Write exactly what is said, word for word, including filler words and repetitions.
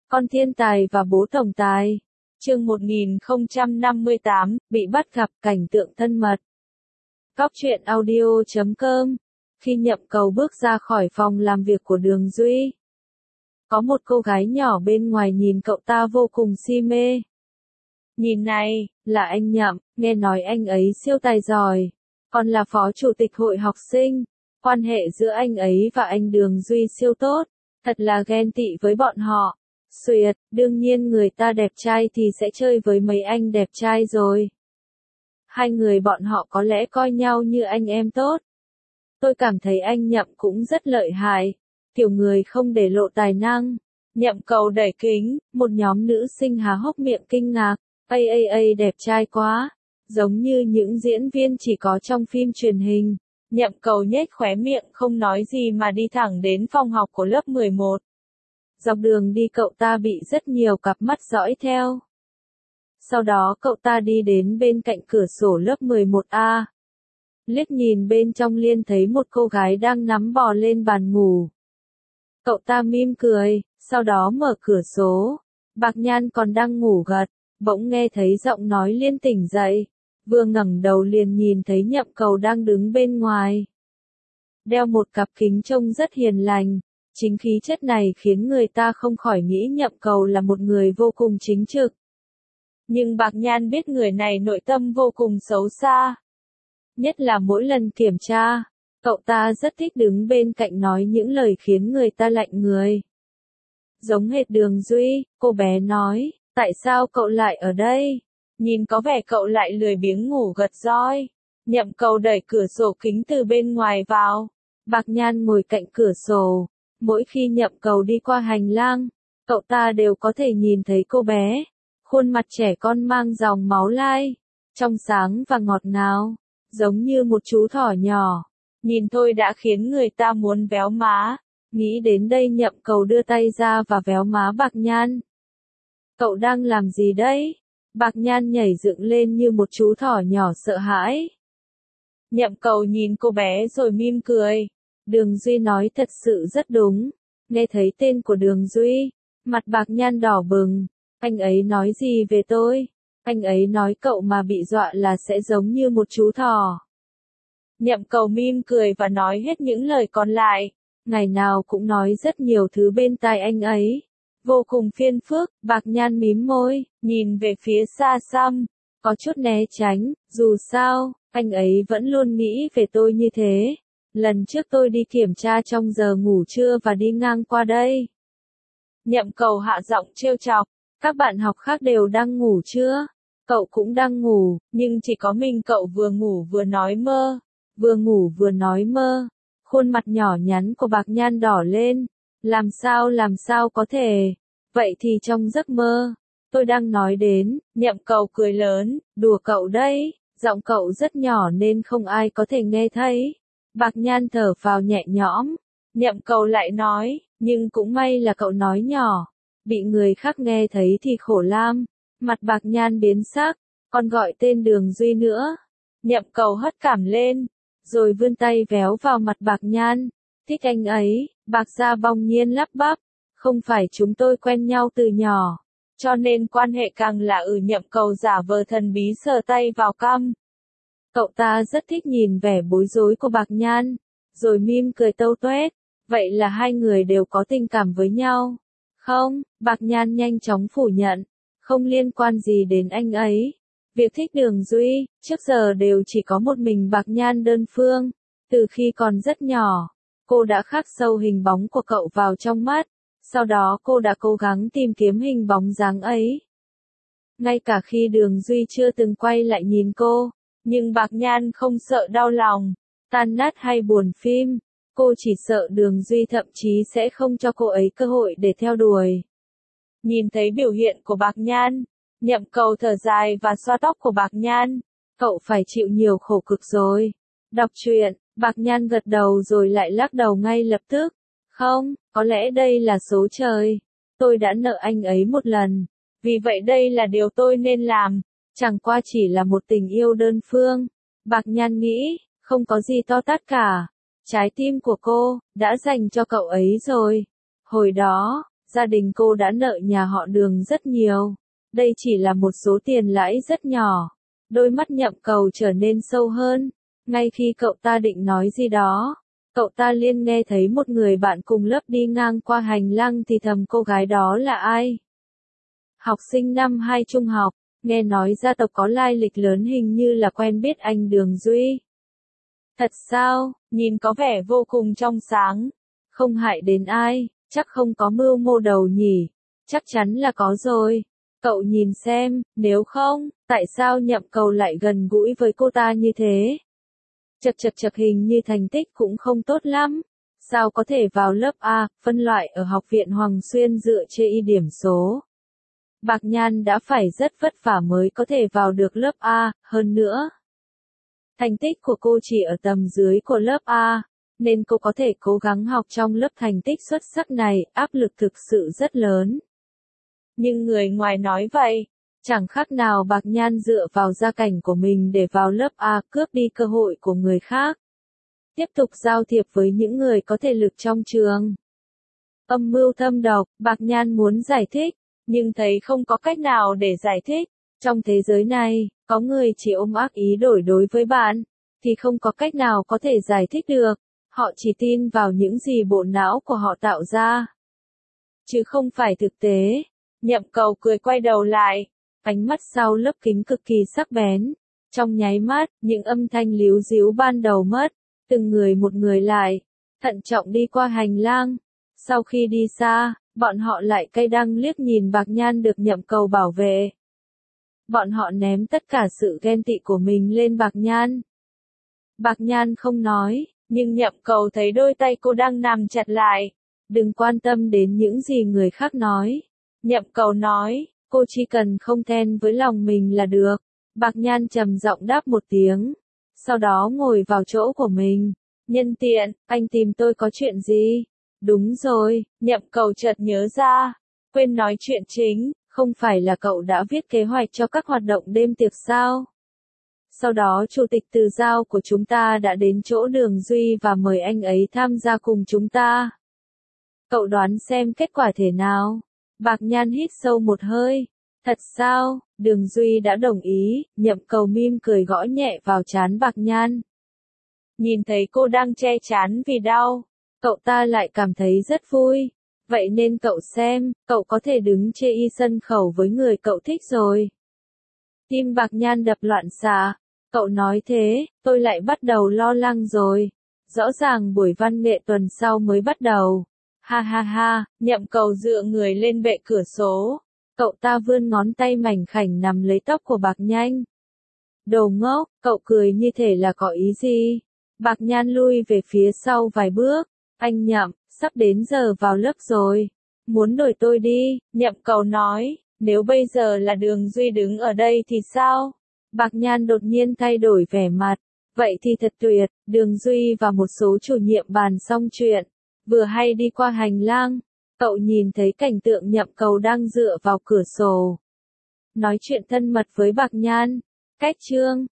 Con thiên tài và bố tổng tài. Chương một nghìn không trăm năm mươi tám, bị bắt gặp cảnh tượng thân mật. Cóc truyện audio chấm com. Khi Nhậm Cầu bước ra khỏi phòng làm việc của Đường Duy, có một cô gái nhỏ bên ngoài nhìn cậu ta vô cùng si mê. Nhìn này, là anh Nhậm, nghe nói anh ấy siêu tài giỏi, còn là phó chủ tịch hội học sinh. Quan hệ giữa anh ấy và anh Đường Duy siêu tốt, thật là ghen tị với bọn họ. Xuyệt, đương nhiên người ta đẹp trai thì sẽ chơi với mấy anh đẹp trai rồi. Hai người bọn họ có lẽ coi nhau như anh em tốt. Tôi cảm thấy anh Nhậm cũng rất lợi hại, kiểu người không để lộ tài năng. Nhậm Cầu đẩy kính, một nhóm nữ sinh há hốc miệng kinh ngạc, a a a đẹp trai quá, giống như những diễn viên chỉ có trong phim truyền hình. Nhậm Cầu nhếch khóe miệng không nói gì mà đi thẳng đến phòng học của lớp mười một. Dọc đường đi cậu ta bị rất nhiều cặp mắt dõi theo. Sau đó cậu ta đi đến bên cạnh cửa sổ lớp mười một A. Liếc nhìn bên trong liền thấy một cô gái đang nắm bò lên bàn ngủ. Cậu ta mỉm cười, sau đó mở cửa sổ. Bạc Nhan còn đang ngủ gật, bỗng nghe thấy giọng nói Liên tỉnh dậy. Vừa ngẩng đầu liền nhìn thấy Nhậm Cầu đang đứng bên ngoài. Đeo một cặp kính trông rất hiền lành. Chính khí chất này khiến người ta không khỏi nghĩ Nhậm Cầu là một người vô cùng chính trực. Nhưng Bạc Nhan biết người này nội tâm vô cùng xấu xa. Nhất là mỗi lần kiểm tra, cậu ta rất thích đứng bên cạnh nói những lời khiến người ta lạnh người. Giống hệt Đường Duy, cô bé nói, tại sao cậu lại ở đây? Nhìn có vẻ cậu lại lười biếng ngủ gật roi. Nhậm Cầu đẩy cửa sổ kính từ bên ngoài vào. Bạc Nhan ngồi cạnh cửa sổ. Mỗi khi Nhậm Cầu đi qua hành lang, cậu ta đều có thể nhìn thấy cô bé. Khuôn mặt trẻ con mang dòng máu lai, trong sáng và ngọt ngào, giống như một chú thỏ nhỏ. Nhìn thôi đã khiến người ta muốn véo má. Nghĩ đến đây Nhậm Cầu đưa tay ra và véo má Bạc Nhan. Cậu đang làm gì đấy? Bạc Nhan nhảy dựng lên như một chú thỏ nhỏ sợ hãi. Nhậm Cầu nhìn cô bé rồi mỉm cười. Đường Duy nói thật sự rất đúng. Nghe thấy tên của Đường Duy, mặt Bạc Nhan đỏ bừng. Anh ấy nói gì về tôi? Anh ấy nói cậu mà bị dọa là sẽ giống như một chú thỏ. Nhậm Cầu mỉm cười và nói hết những lời còn lại. Ngày nào cũng nói rất nhiều thứ bên tai anh ấy. Vô cùng phiền phức. Bạc Nhan mím môi, nhìn về phía xa xăm, có chút né tránh. Dù sao, anh ấy vẫn luôn nghĩ về tôi như thế. Lần trước tôi đi kiểm tra trong giờ ngủ trưa và đi ngang qua đây. Nhậm Cầu hạ giọng trêu chọc, các bạn học khác đều đang ngủ chưa? Cậu cũng đang ngủ, nhưng chỉ có mình cậu vừa ngủ vừa nói mơ. Vừa ngủ vừa nói mơ. Khuôn mặt nhỏ nhắn của Bạc Nhan đỏ lên. Làm sao làm sao có thể? Vậy thì trong giấc mơ, tôi đang nói đến. Nhậm Cầu cười lớn, đùa cậu đấy. Giọng cậu rất nhỏ nên không ai có thể nghe thấy. Bạc Nhan thở phào nhẹ nhõm. Nhậm Cầu lại nói, nhưng cũng may là cậu nói nhỏ. Bị người khác nghe thấy thì khổ lắm. Mặt Bạc Nhan biến sắc, còn gọi tên Đường Duy nữa. Nhậm Cầu hất cảm lên, rồi vươn tay véo vào mặt Bạc Nhan. Thích anh ấy, Bạc Gia bỗng nhiên lắp bắp. Không phải chúng tôi quen nhau từ nhỏ, cho nên quan hệ càng lạ. Ừ. Nhậm Cầu giả vờ thần bí sờ tay vào cằm. Cậu ta rất thích nhìn vẻ bối rối của Bạc Nhan, rồi mỉm cười tâu tuét. Vậy là hai người đều có tình cảm với nhau? Không, Bạc Nhan nhanh chóng phủ nhận. Không liên quan gì đến anh ấy. Việc thích Đường Duy, trước giờ đều chỉ có một mình Bạc Nhan đơn phương. Từ khi còn rất nhỏ, cô đã khắc sâu hình bóng của cậu vào trong mắt. Sau đó cô đã cố gắng tìm kiếm hình bóng dáng ấy. Ngay cả khi Đường Duy chưa từng quay lại nhìn cô. Nhưng Bạc Nhan không sợ đau lòng, tan nát hay buồn phim. Cô chỉ sợ Đường Duy thậm chí sẽ không cho cô ấy cơ hội để theo đuổi. Nhìn thấy biểu hiện của Bạc Nhan, Nhậm Cầu thở dài và xoa tóc của Bạc Nhan. Cậu phải chịu nhiều khổ cực rồi. Đọc truyện, Bạc Nhan gật đầu rồi lại lắc đầu ngay lập tức. Không, có lẽ đây là số trời. Tôi đã nợ anh ấy một lần. Vì vậy đây là điều tôi nên làm. Chẳng qua chỉ là một tình yêu đơn phương. Bạc Nhan nghĩ, không có gì to tát cả. Trái tim của cô, đã dành cho cậu ấy rồi. Hồi đó, gia đình cô đã nợ nhà họ Đường rất nhiều. Đây chỉ là một số tiền lãi rất nhỏ. Đôi mắt Nhậm Cầu trở nên sâu hơn. Ngay khi cậu ta định nói gì đó, cậu ta liền nghe thấy một người bạn cùng lớp đi ngang qua hành lang thì thầm cô gái đó là ai. Học sinh năm hai trung học, nghe nói gia tộc có lai lịch lớn hình như là quen biết anh Đường Duy. Thật sao, nhìn có vẻ vô cùng trong sáng. Không hại đến ai, chắc không có mưu mô đầu nhỉ. Chắc chắn là có rồi. Cậu nhìn xem, nếu không, tại sao Nhậm Cầu lại gần gũi với cô ta như thế? Chật chật chật hình như thành tích cũng không tốt lắm. Sao có thể vào lớp A, phân loại ở học viện Hoàng Xuyên dựa trên y điểm số? Bạc Nhan đã phải rất vất vả mới có thể vào được lớp A, hơn nữa. Thành tích của cô chỉ ở tầm dưới của lớp A, nên cô có thể cố gắng học trong lớp thành tích xuất sắc này, áp lực thực sự rất lớn. Nhưng người ngoài nói vậy, chẳng khác nào Bạc Nhan dựa vào gia cảnh của mình để vào lớp A, cướp đi cơ hội của người khác. Tiếp tục giao thiệp với những người có thể lực trong trường. Âm mưu thâm độc, Bạc Nhan muốn giải thích, nhưng thấy không có cách nào để giải thích. Trong thế giới này, có người chỉ ôm ác ý đổi đối với bạn, thì không có cách nào có thể giải thích được. Họ chỉ tin vào những gì bộ não của họ tạo ra, chứ không phải thực tế. Nhậm Cầu cười quay đầu lại, ánh mắt sau lớp kính cực kỳ sắc bén. Trong nháy mắt, những âm thanh líu díu ban đầu mất, từng người một người lại, thận trọng đi qua hành lang. Sau khi đi xa, bọn họ lại cay đắng liếc nhìn Bạc Nhan được Nhậm Cầu bảo vệ. Bọn họ ném tất cả sự ghen tị của mình lên Bạc Nhan. Bạc Nhan không nói, nhưng Nhậm Cầu thấy đôi tay cô đang nắm chặt lại. Đừng quan tâm đến những gì người khác nói. Nhậm Cầu nói, cô chỉ cần không ghen với lòng mình là được. Bạc Nhan trầm giọng đáp một tiếng, sau đó ngồi vào chỗ của mình. Nhân tiện, anh tìm tôi có chuyện gì? Đúng rồi, Nhậm Cầu chợt nhớ ra, quên nói chuyện chính, không phải là cậu đã viết kế hoạch cho các hoạt động đêm tiệc sao? Sau đó chủ tịch Từ Giao của chúng ta đã đến chỗ Đường Duy và mời anh ấy tham gia cùng chúng ta. Cậu đoán xem kết quả thế nào? Bạc Nhan hít sâu một hơi. Thật sao? Đường Duy đã đồng ý. Nhậm Cầu mỉm cười gõ nhẹ vào trán Bạc Nhan. Nhìn thấy cô đang che trán vì đau, cậu ta lại cảm thấy rất vui. Vậy nên cậu xem, cậu có thể đứng trên y sân khấu với người cậu thích rồi. Tim Bạc Nhan đập loạn xạ. Cậu nói thế, tôi lại bắt đầu lo lắng rồi. Rõ ràng buổi văn nghệ tuần sau mới bắt đầu. Ha ha ha, Nhậm Cầu dựa người lên bệ cửa sổ. Cậu ta vươn ngón tay mảnh khảnh nắm lấy tóc của Bạc Nhan. Đồ ngốc, cậu cười như thể là có ý gì? Bạc Nhan lui về phía sau vài bước. Anh Nhậm, sắp đến giờ vào lớp rồi. Muốn đổi tôi đi, Nhậm Cầu nói, nếu bây giờ là Đường Duy đứng ở đây thì sao? Bạc Nhan đột nhiên thay đổi vẻ mặt. Vậy thì thật tuyệt, Đường Duy và một số chủ nhiệm bàn xong chuyện. Vừa hay đi qua hành lang, cậu nhìn thấy cảnh tượng Nhậm Cầu đang dựa vào cửa sổ. Nói chuyện thân mật với Bạc Nhan. Cách chương